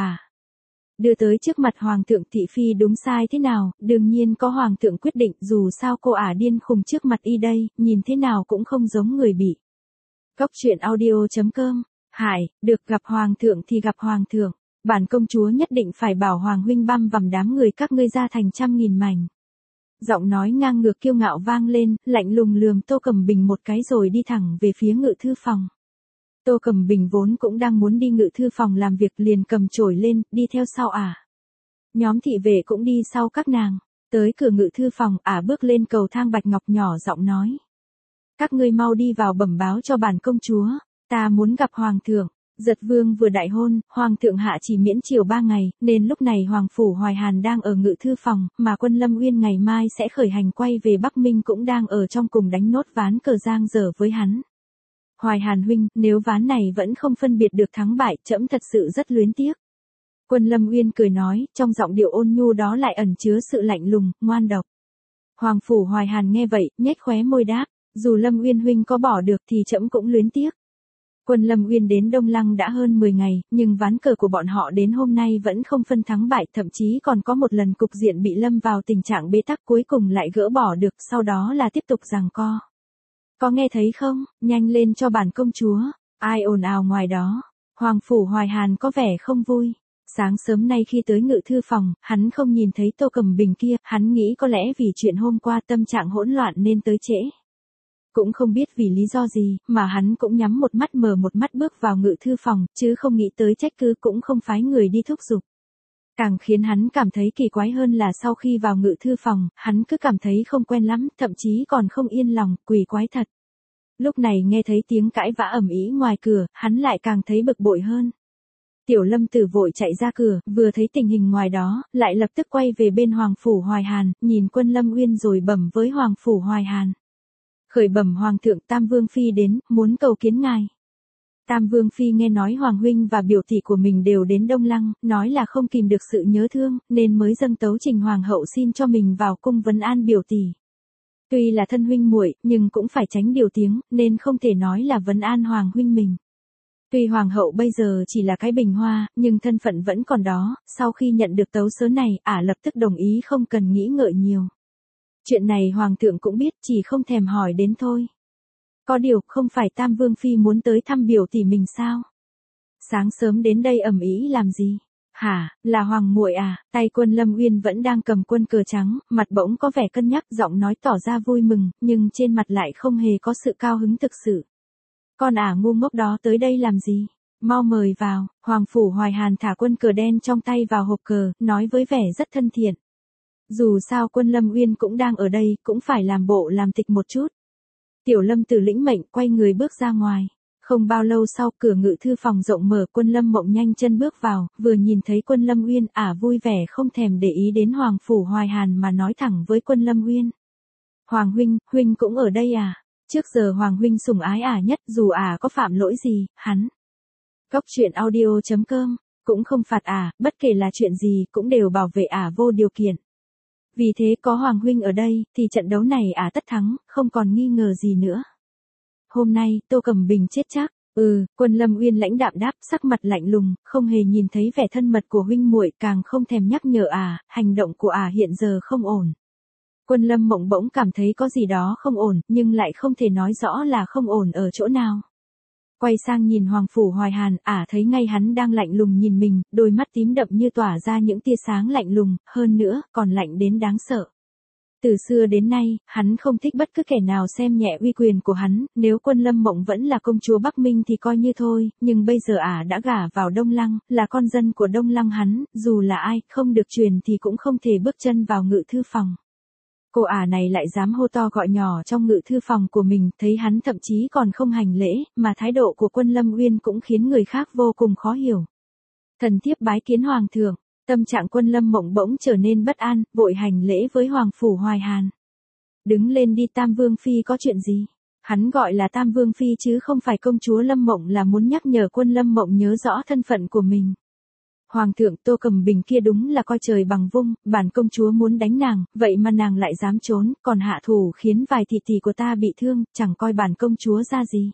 Đưa tới trước mặt Hoàng thượng thị phi đúng sai thế nào, đương nhiên có Hoàng thượng quyết định, dù sao cô điên khùng trước mặt y đây, nhìn thế nào cũng không giống người bị. Cóc truyện audio.com. Được gặp Hoàng thượng thì gặp Hoàng thượng. Bản công chúa nhất định phải bảo Hoàng huynh băm vằm đám người các ngươi ra thành trăm nghìn mảnh. Giọng nói ngang ngược kiêu ngạo vang lên, lạnh lùng lườm Tô Cẩm Bình một cái rồi đi thẳng về phía ngự thư phòng. Tô Cẩm Bình vốn cũng đang muốn đi ngự thư phòng làm việc, liền cầm chổi lên, đi theo sau Nhóm thị vệ cũng đi sau các nàng. Tới cửa ngự thư phòng, bước lên cầu thang bạch ngọc nhỏ giọng nói. Các ngươi mau đi vào bẩm báo cho bản công chúa. Ta muốn gặp Hoàng thượng. Giật Vương vừa đại hôn, Hoàng thượng hạ chỉ miễn triều 3 ngày, nên lúc này Hoàng phủ Hoài Hàn đang ở ngự thư phòng, mà Quân Lâm Uyên ngày mai sẽ khởi hành quay về Bắc Minh cũng đang ở trong cùng đánh nốt ván cờ giang dở với hắn. Hoài Hàn huynh, nếu ván này vẫn không phân biệt được thắng bại, trẫm thật sự rất luyến tiếc. Quân Lâm Uyên cười nói, trong giọng điệu ôn nhu đó lại ẩn chứa sự lạnh lùng, ngoan độc. Hoàng phủ Hoài Hàn nghe vậy, nhếch khóe môi đáp, dù Lâm Uyên huynh có bỏ được thì trẫm cũng luyến tiếc. Quân Lâm Uyên đến Đông Lăng đã hơn 10 ngày, nhưng ván cờ của bọn họ đến hôm nay vẫn không phân thắng bại, thậm chí còn có một lần cục diện bị lâm vào tình trạng bế tắc cuối cùng lại gỡ bỏ được, sau đó là tiếp tục giằng co. Có nghe thấy không, nhanh lên cho bản công chúa. Ai ồn ào ngoài đó? Hoàng phủ Hoài Hàn có vẻ không vui. Sáng sớm nay khi tới ngự thư phòng, hắn không nhìn thấy Tô Cẩm Bình kia, hắn nghĩ có lẽ vì chuyện hôm qua tâm trạng hỗn loạn nên tới trễ. Cũng không biết vì lý do gì, mà hắn cũng nhắm một mắt mở một mắt bước vào ngự thư phòng, chứ không nghĩ tới trách cứ cũng không phái người đi thúc giục. Càng khiến hắn cảm thấy kỳ quái hơn là sau khi vào ngự thư phòng, hắn cứ cảm thấy không quen lắm, thậm chí còn không yên lòng, quỷ quái thật. Lúc này nghe thấy tiếng cãi vã ầm ĩ ngoài cửa, hắn lại càng thấy bực bội hơn. Tiểu Lâm Tử vội chạy ra cửa, vừa thấy tình hình ngoài đó, lại lập tức quay về bên Hoàng phủ Hoài Hàn, nhìn Quân Lâm Uyên rồi bẩm với Hoàng phủ Hoài Hàn. Khởi bẩm Hoàng thượng, Tam Vương Phi đến, muốn cầu kiến ngài. Tam Vương Phi nghe nói Hoàng Huynh và biểu tỷ của mình đều đến Đông Lăng, nói là không kìm được sự nhớ thương, nên mới dâng tấu trình Hoàng hậu xin cho mình vào cung vấn an biểu tỷ. Tuy là thân huynh muội, nhưng cũng phải tránh điều tiếng, nên không thể nói là vấn an Hoàng Huynh mình. Tuy Hoàng hậu bây giờ chỉ là cái bình hoa, nhưng thân phận vẫn còn đó, sau khi nhận được tấu sớ này, ả lập tức đồng ý không cần nghĩ ngợi nhiều. Chuyện này Hoàng thượng cũng biết, chỉ không thèm hỏi đến thôi. Có điều, không phải Tam Vương Phi muốn tới thăm biểu tỷ mình sao? Sáng sớm đến đây ầm ĩ làm gì? Hả, là Hoàng muội à? Tay Quân Lâm Uyên vẫn đang cầm quân cờ trắng, mặt bỗng có vẻ cân nhắc, giọng nói tỏ ra vui mừng, nhưng trên mặt lại không hề có sự cao hứng thực sự. Con ả ngu ngốc đó tới đây làm gì? Mau mời vào. Hoàng phủ Hoài Hàn thả quân cờ đen trong tay vào hộp cờ, nói với vẻ rất thân thiện. Dù sao Quân Lâm Uyên cũng đang ở đây, cũng phải làm bộ làm tịch một chút. Tiểu Lâm Tử lĩnh mệnh, quay người bước ra ngoài. Không bao lâu sau, cửa ngự thư phòng rộng mở, Quân Lâm Mộng nhanh chân bước vào, vừa nhìn thấy Quân Lâm Uyên, ả vui vẻ không thèm để ý đến Hoàng phủ Hoài Hàn mà nói thẳng với Quân Lâm Uyên. Hoàng huynh, huynh cũng ở đây à? Trước giờ Hoàng huynh sủng ái ả nhất, dù ả có phạm lỗi gì, hắn. Góc truyện audio.com, cũng không phạt ả, bất kể là chuyện gì cũng đều bảo vệ ả vô điều kiện. Vì thế có Hoàng huynh ở đây, thì trận đấu này ả tất thắng, không còn nghi ngờ gì nữa. Hôm nay, Tô Cẩm Bình chết chắc. Quân Lâm Uyên lãnh đạm đáp, sắc mặt lạnh lùng, không hề nhìn thấy vẻ thân mật của huynh muội, càng không thèm nhắc nhở ả, hành động của ả hiện giờ không ổn. Quân Lâm Mộng bỗng cảm thấy có gì đó không ổn, nhưng lại không thể nói rõ là không ổn ở chỗ nào. Quay sang nhìn Hoàng phủ Hoài Hàn, ả thấy ngay hắn đang lạnh lùng nhìn mình, đôi mắt tím đậm như tỏa ra những tia sáng lạnh lùng, hơn nữa, còn lạnh đến đáng sợ. Từ xưa đến nay, hắn không thích bất cứ kẻ nào xem nhẹ uy quyền của hắn, nếu Quân Lâm Mộng vẫn là công chúa Bắc Minh thì coi như thôi, nhưng bây giờ ả đã gả vào Đông Lăng, là con dân của Đông Lăng hắn, dù là ai, không được truyền thì cũng không thể bước chân vào ngự thư phòng. Cô ả này lại dám hô to gọi nhỏ trong ngự thư phòng của mình, thấy hắn thậm chí còn không hành lễ, mà thái độ của Quân Lâm Uyên cũng khiến người khác vô cùng khó hiểu. Thần thiếp bái kiến Hoàng thượng. Tâm trạng Quân Lâm Mộng bỗng trở nên bất an, vội hành lễ với Hoàng phủ Hoài Hàn. Đứng lên đi, Tam Vương Phi có chuyện gì? Hắn gọi là Tam Vương Phi chứ không phải công chúa Lâm Mộng, là muốn nhắc nhở Quân Lâm Mộng nhớ rõ thân phận của mình. Hoàng thượng, Tô Cẩm Bình kia đúng là coi trời bằng vung, bản công chúa muốn đánh nàng, vậy mà nàng lại dám trốn, còn hạ thủ khiến vài thị tỷ của ta bị thương, chẳng coi bản công chúa ra gì.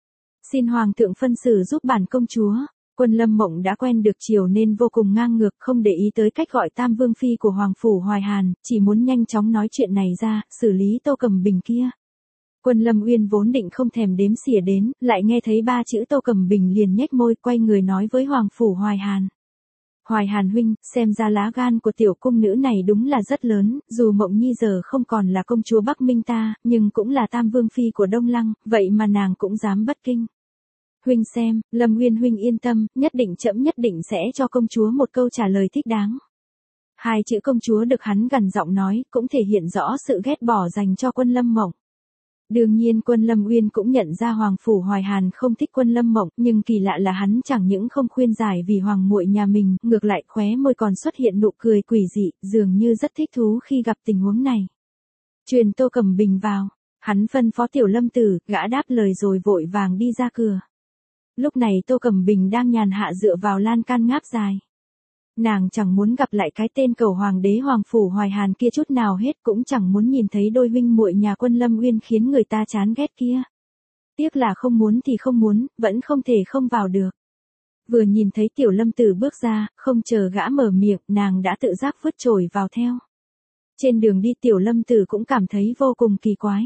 Xin Hoàng thượng phân xử giúp bản công chúa. Quân Lâm Mộng đã quen được chiều nên vô cùng ngang ngược, không để ý tới cách gọi Tam Vương Phi của Hoàng phủ Hoài Hàn, chỉ muốn nhanh chóng nói chuyện này ra, xử lý Tô Cẩm Bình kia. Quân Lâm Uyên vốn định không thèm đếm xỉa đến, lại nghe thấy ba chữ Tô Cẩm Bình liền nhếch môi, quay người nói với Hoàng phủ Hoài Hàn. Hoài Hàn huynh, xem ra lá gan của tiểu cung nữ này đúng là rất lớn, dù Mộng Nhi giờ không còn là công chúa Bắc Minh ta, nhưng cũng là Tam Vương Phi của Đông Lăng, vậy mà nàng cũng dám bất kinh. Huynh xem, Lâm Uyên huynh yên tâm, nhất định sẽ cho công chúa một câu trả lời thích đáng. Hai chữ công chúa được hắn gằn giọng nói, cũng thể hiện rõ sự ghét bỏ dành cho Quân Lâm Mộng. Đương nhiên Quân Lâm Uyên cũng nhận ra Hoàng phủ Hoài Hàn không thích Quân Lâm Mộng, nhưng kỳ lạ là hắn chẳng những không khuyên giải vì hoàng muội nhà mình, ngược lại khóe môi còn xuất hiện nụ cười quỷ dị, dường như rất thích thú khi gặp tình huống này. Truyền Tô Cẩm Bình vào, hắn phân phó Tiểu Lâm Tử, gã đáp lời rồi vội vàng đi ra cửa. Lúc này Tô Cẩm Bình đang nhàn hạ dựa vào lan can ngáp dài. Nàng chẳng muốn gặp lại cái tên cầu hoàng đế Hoàng phủ Hoài Hàn kia chút nào hết, cũng chẳng muốn nhìn thấy đôi huynh muội nhà Quân Lâm Uyên khiến người ta chán ghét kia. Tiếc là không muốn thì không muốn, vẫn không thể không vào được. Vừa nhìn thấy Tiểu Lâm Tử bước ra, không chờ gã mở miệng, nàng đã tự giác vứt chổi vào theo. Trên đường đi Tiểu Lâm Tử cũng cảm thấy vô cùng kỳ quái.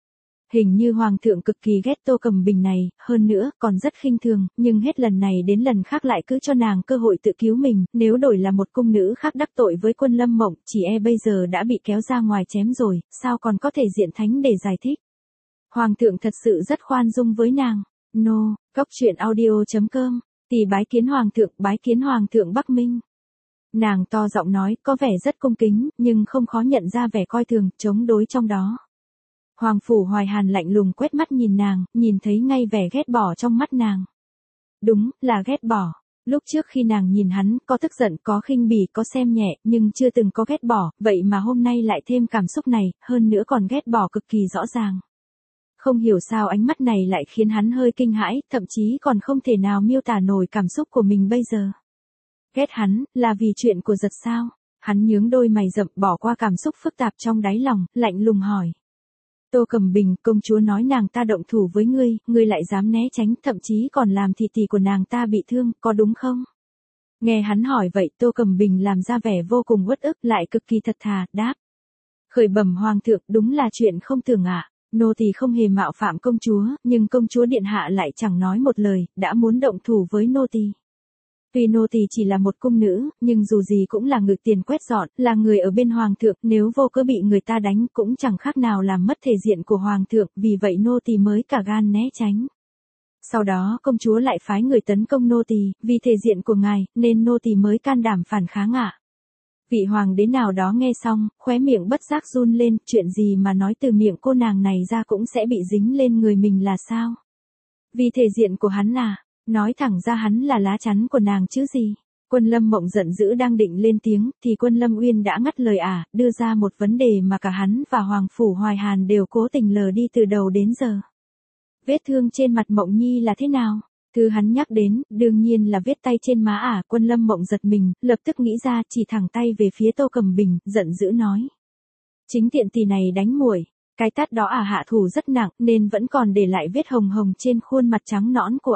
Hình như Hoàng thượng cực kỳ ghét Tô Cẩm Bình này, hơn nữa còn rất khinh thường, nhưng hết lần này đến lần khác lại cứ cho nàng cơ hội tự cứu mình, nếu đổi là một cung nữ khác đắc tội với Quân Lâm Mộng, chỉ bây giờ đã bị kéo ra ngoài chém rồi, sao còn có thể diện thánh để giải thích. Hoàng thượng thật sự rất khoan dung với nàng. Góc truyện audio.com, tỷ bái kiến Hoàng thượng Bắc Minh. Nàng to giọng nói, có vẻ rất cung kính, nhưng không khó nhận ra vẻ coi thường, chống đối trong đó. Hoàng phủ Hoài Hàn lạnh lùng quét mắt nhìn nàng, nhìn thấy ngay vẻ ghét bỏ trong mắt nàng. Đúng, là ghét bỏ. Lúc trước khi nàng nhìn hắn, có tức giận, có khinh bỉ, có xem nhẹ, nhưng chưa từng có ghét bỏ, vậy mà hôm nay lại thêm cảm xúc này, hơn nữa còn ghét bỏ cực kỳ rõ ràng. Không hiểu sao ánh mắt này lại khiến hắn hơi kinh hãi, thậm chí còn không thể nào miêu tả nổi cảm xúc của mình bây giờ. Ghét hắn, là vì chuyện của Giật sao? Hắn nhướng đôi mày rậm bỏ qua cảm xúc phức tạp trong đáy lòng, lạnh lùng hỏi. Tô Cẩm Bình, công chúa nói nàng ta động thủ với ngươi lại dám né tránh, thậm chí còn làm thị tỷ của nàng ta bị thương, có đúng không? Nghe hắn hỏi vậy, Tô Cẩm Bình làm ra vẻ vô cùng uất ức, lại cực kỳ thật thà, đáp. Khởi bẩm hoàng thượng, đúng là chuyện không tưởng ạ. Nô tỳ không hề mạo phạm công chúa, nhưng công chúa điện hạ lại chẳng nói một lời, đã muốn động thủ với nô tỳ. Tuy nô tỳ chỉ là một cung nữ, nhưng dù gì cũng là ngự tiền quét dọn, là người ở bên hoàng thượng, nếu vô cớ bị người ta đánh cũng chẳng khác nào làm mất thể diện của hoàng thượng, vì vậy nô tỳ mới cả gan né tránh. Sau đó công chúa lại phái người tấn công nô tỳ, vì thể diện của ngài, nên nô tỳ mới can đảm phản kháng ạ. Vị hoàng đế nào đó nghe xong, khóe miệng bất giác run lên, chuyện gì mà nói từ miệng cô nàng này ra cũng sẽ bị dính lên người mình là sao? Vì thể diện của hắn à? Nói thẳng ra hắn là lá chắn của nàng chứ gì. Quân Lâm Mộng giận dữ đang định lên tiếng, thì Quân Lâm Uyên đã ngắt lời đưa ra một vấn đề mà cả hắn và Hoàng Phủ Hoài Hàn đều cố tình lờ đi từ đầu đến giờ. Vết thương trên mặt Mộng Nhi là thế nào? Thứ hắn nhắc đến, đương nhiên là vết tay trên má Quân Lâm Mộng giật mình, lập tức nghĩ ra, chỉ thẳng tay về phía Tô Cẩm Bình, giận dữ nói. Chính tiện tỳ này đánh muội. Cái tát đó hạ thủ rất nặng, nên vẫn còn để lại vết hồng hồng trên khuôn mặt trắng nõn của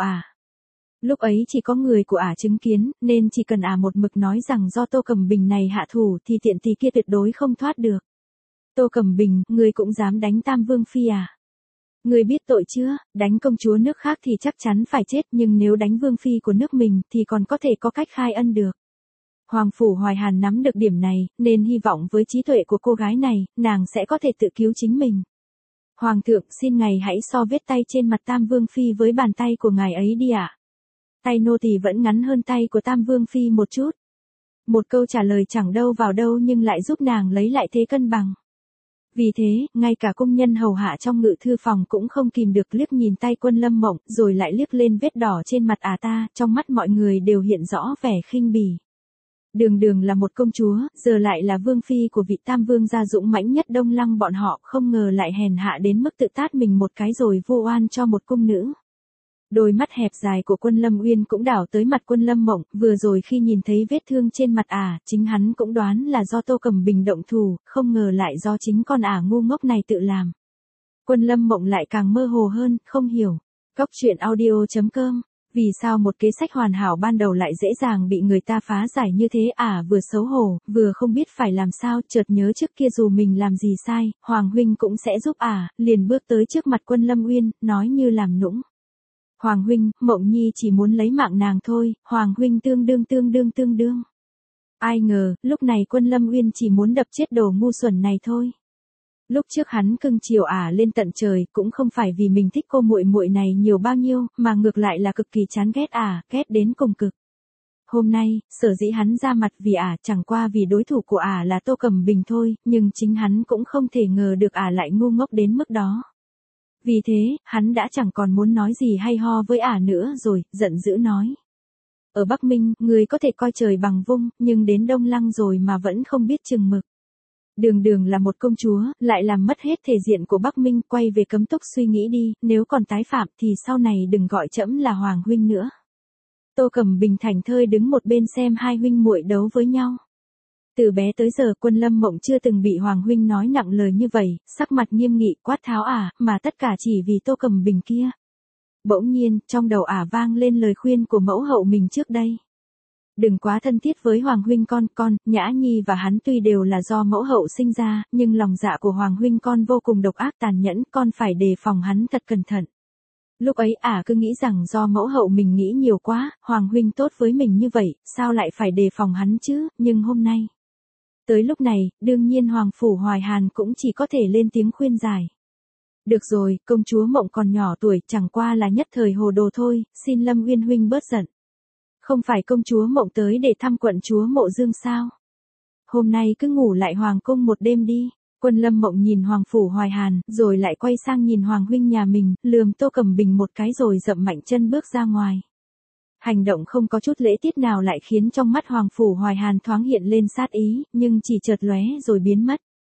Lúc ấy chỉ có người của chứng kiến, nên chỉ cần một mực nói rằng do Tô Cẩm Bình này hạ thủ thì tiện tỳ kia tuyệt đối không thoát được. Tô Cẩm Bình, ngươi cũng dám đánh Tam Vương Phi à? Ngươi biết tội chưa, đánh công chúa nước khác thì chắc chắn phải chết, nhưng nếu đánh Vương Phi của nước mình thì còn có thể có cách khai ân được. Hoàng Phủ Hoài Hàn nắm được điểm này, nên hy vọng với trí tuệ của cô gái này, nàng sẽ có thể tự cứu chính mình. Hoàng thượng, xin ngài hãy so vết tay trên mặt Tam Vương Phi với bàn tay của ngài ấy đi ạ. Tay nô tỳ vẫn ngắn hơn tay của Tam Vương Phi một chút. Một câu trả lời chẳng đâu vào đâu nhưng lại giúp nàng lấy lại thế cân bằng. Vì thế, ngay cả công nhân hầu hạ trong ngự thư phòng cũng không kìm được liếc nhìn tay Quân Lâm Mộng, rồi lại liếc lên vết đỏ trên mặt ta, trong mắt mọi người đều hiện rõ vẻ khinh bỉ. Đường là một công chúa, giờ lại là vương phi của vị Tam Vương gia dũng mãnh nhất Đông Lăng, bọn họ không ngờ lại hèn hạ đến mức tự tát mình một cái rồi vu oan cho một cung nữ. Đôi mắt hẹp dài của Quân Lâm Uyên cũng đảo tới mặt Quân Lâm Mộng, vừa rồi khi nhìn thấy vết thương trên mặt chính hắn cũng đoán là do Tô Cẩm Bình động thủ, không ngờ lại do chính con ngu ngốc này tự làm. Quân Lâm Mộng lại càng mơ hồ hơn, không hiểu. Cóc truyện audio.com, vì sao một kế sách hoàn hảo ban đầu lại dễ dàng bị người ta phá giải như thế vừa xấu hổ, vừa không biết phải làm sao, chợt nhớ trước kia dù mình làm gì sai, Hoàng huynh cũng sẽ giúp liền bước tới trước mặt Quân Lâm Uyên, nói như làm nũng. Hoàng huynh, Mộng Nhi chỉ muốn lấy mạng nàng thôi, Hoàng huynh tương đương. Ai ngờ, lúc này Quân Lâm Uyên chỉ muốn đập chết đồ ngu xuẩn này thôi. Lúc trước hắn cưng chiều lên tận trời, cũng không phải vì mình thích cô muội muội này nhiều bao nhiêu, mà ngược lại là cực kỳ chán ghét ghét đến cùng cực. Hôm nay, sở dĩ hắn ra mặt vì chẳng qua vì đối thủ của là Tô Cẩm Bình thôi, nhưng chính hắn cũng không thể ngờ được lại ngu ngốc đến mức đó. Vì thế, hắn đã chẳng còn muốn nói gì hay ho với nữa rồi, giận dữ nói. Ở Bắc Minh, người có thể coi trời bằng vung, nhưng đến Đông Lăng rồi mà vẫn không biết chừng mực. Đường là một công chúa, lại làm mất hết thể diện của Bắc Minh, quay về cấm túc suy nghĩ đi, nếu còn tái phạm thì sau này đừng gọi trẫm là Hoàng huynh nữa. Tô Cẩm Bình thảnh thơi đứng một bên xem hai huynh muội đấu với nhau. Từ bé tới giờ Quân Lâm Mộng chưa từng bị Hoàng huynh nói nặng lời như vậy, sắc mặt nghiêm nghị quát tháo mà tất cả chỉ vì Tô Cẩm Bình kia. Bỗng nhiên, trong đầu vang lên lời khuyên của mẫu hậu mình trước đây. Đừng quá thân thiết với Hoàng huynh con, Nhã Nhi và hắn tuy đều là do mẫu hậu sinh ra, nhưng lòng dạ của Hoàng huynh con vô cùng độc ác tàn nhẫn, con phải đề phòng hắn thật cẩn thận. Lúc ấy cứ nghĩ rằng do mẫu hậu mình nghĩ nhiều quá, Hoàng huynh tốt với mình như vậy, sao lại phải đề phòng hắn chứ, nhưng hôm nay. Tới lúc này, đương nhiên Hoàng Phủ Hoài Hàn cũng chỉ có thể lên tiếng khuyên giải. Được rồi, công chúa Mộng còn nhỏ tuổi, chẳng qua là nhất thời hồ đồ thôi, xin Lâm Uyên huynh bớt giận. Không phải công chúa Mộng tới để thăm quận chúa Mộ Dương sao? Hôm nay cứ ngủ lại Hoàng cung một đêm đi. Quân Lâm Mộng nhìn Hoàng Phủ Hoài Hàn, rồi lại quay sang nhìn Hoàng huynh nhà mình, lườm Tô Cẩm Bình một cái rồi dậm mạnh chân bước ra ngoài. Hành động không có chút lễ tiết nào lại khiến trong mắt Hoàng Phủ Hoài Hàn thoáng hiện lên sát ý, nhưng chỉ chợt lóe rồi biến mất.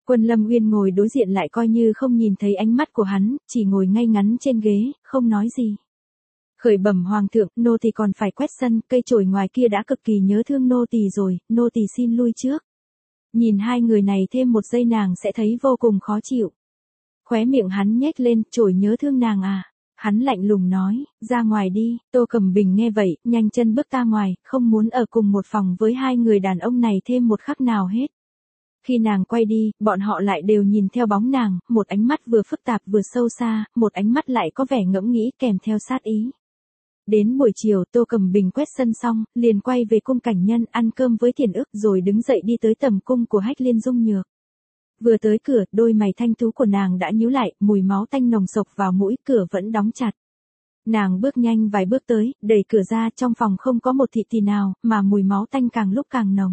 Quân Lâm Uyên ngồi đối diện lại coi như không nhìn thấy ánh mắt của hắn, chỉ ngồi ngay ngắn trên ghế, không nói gì. Khởi bẩm hoàng thượng, nô tỳ còn phải quét sân, cây chổi ngoài kia đã cực kỳ nhớ thương nô tỳ rồi, nô tỳ xin lui trước. Nhìn hai người này thêm một giây nàng sẽ thấy vô cùng khó chịu. Khóe miệng hắn nhếch lên, chổi nhớ thương nàng à. Hắn lạnh lùng nói, ra ngoài đi. Tô Cẩm Bình nghe vậy, nhanh chân bước ra ngoài, không muốn ở cùng một phòng với hai người đàn ông này thêm một khắc nào hết. Khi nàng quay đi, bọn họ lại đều nhìn theo bóng nàng, một ánh mắt vừa phức tạp vừa sâu xa, một ánh mắt lại có vẻ ngẫm nghĩ kèm theo sát ý. Đến buổi chiều Tô Cẩm Bình quét sân xong, liền quay về cung Cảnh Nhân ăn cơm với Thiền Ức rồi đứng dậy đi tới tầm cung của Hách Liên Dung Nhược. Vừa tới cửa, đôi mày thanh tú của nàng đã nhíu lại, mùi máu tanh nồng sộc vào mũi, cửa vẫn đóng chặt. Nàng bước nhanh vài bước tới, đẩy cửa ra, trong phòng không có một thị tỳ nào, mà mùi máu tanh càng lúc càng nồng.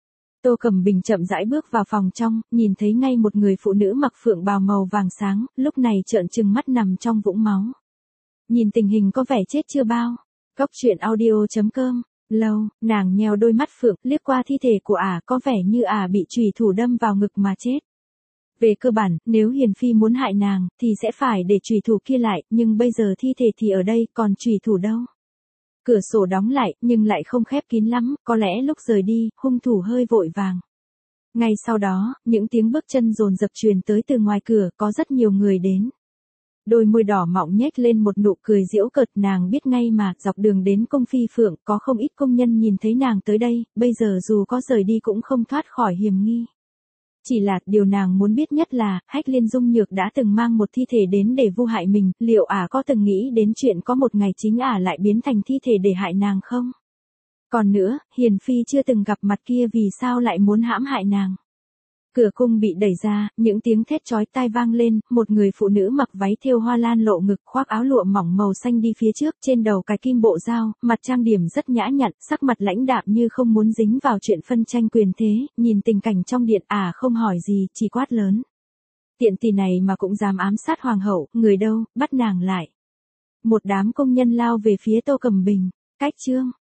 Tô Cẩm Bình chậm rãi bước vào phòng trong, nhìn thấy ngay một người phụ nữ mặc phượng bào màu vàng sáng, lúc này trợn trừng mắt nằm trong vũng máu. Nhìn tình hình có vẻ chết chưa bao. Cóc truyện audio.com. Lâu, nàng nheo đôi mắt phượng, liếc qua thi thể của ả, có vẻ như ả bị chùy thủ đâm vào ngực mà chết. Về cơ bản, nếu Hiền Phi muốn hại nàng, thì sẽ phải để chùy thủ kia lại, nhưng bây giờ thi thể thì ở đây, còn chùy thủ đâu. Cửa sổ đóng lại, nhưng lại không khép kín lắm, có lẽ lúc rời đi, hung thủ hơi vội vàng. Ngay sau đó, những tiếng bước chân dồn dập truyền tới từ ngoài cửa, có rất nhiều người đến. Đôi môi đỏ mọng nhếch lên một nụ cười giễu cợt, nàng biết ngay mà, dọc đường đến cung Phi Phượng, có không ít công nhân nhìn thấy nàng tới đây, bây giờ dù có rời đi cũng không thoát khỏi hiểm nghi. Chỉ là, điều nàng muốn biết nhất là, Hách Liên Dung Nhược đã từng mang một thi thể đến để vu hại mình, liệu ả có từng nghĩ đến chuyện có một ngày chính ả lại biến thành thi thể để hại nàng không? Còn nữa, Hiền Phi chưa từng gặp mặt kia vì sao lại muốn hãm hại nàng? Cửa cung bị đẩy ra, những tiếng thét chói tai vang lên, một người phụ nữ mặc váy thêu hoa lan lộ ngực, khoác áo lụa mỏng màu xanh đi phía trước, trên đầu cài kim bộ dao, mặt trang điểm rất nhã nhặn, sắc mặt lãnh đạm như không muốn dính vào chuyện phân tranh quyền thế, nhìn tình cảnh trong điện không hỏi gì, chỉ quát lớn. Tiện tỳ này mà cũng dám ám sát hoàng hậu, người đâu, bắt nàng lại. Một đám công nhân lao về phía Tô Cẩm Bình, cách chương.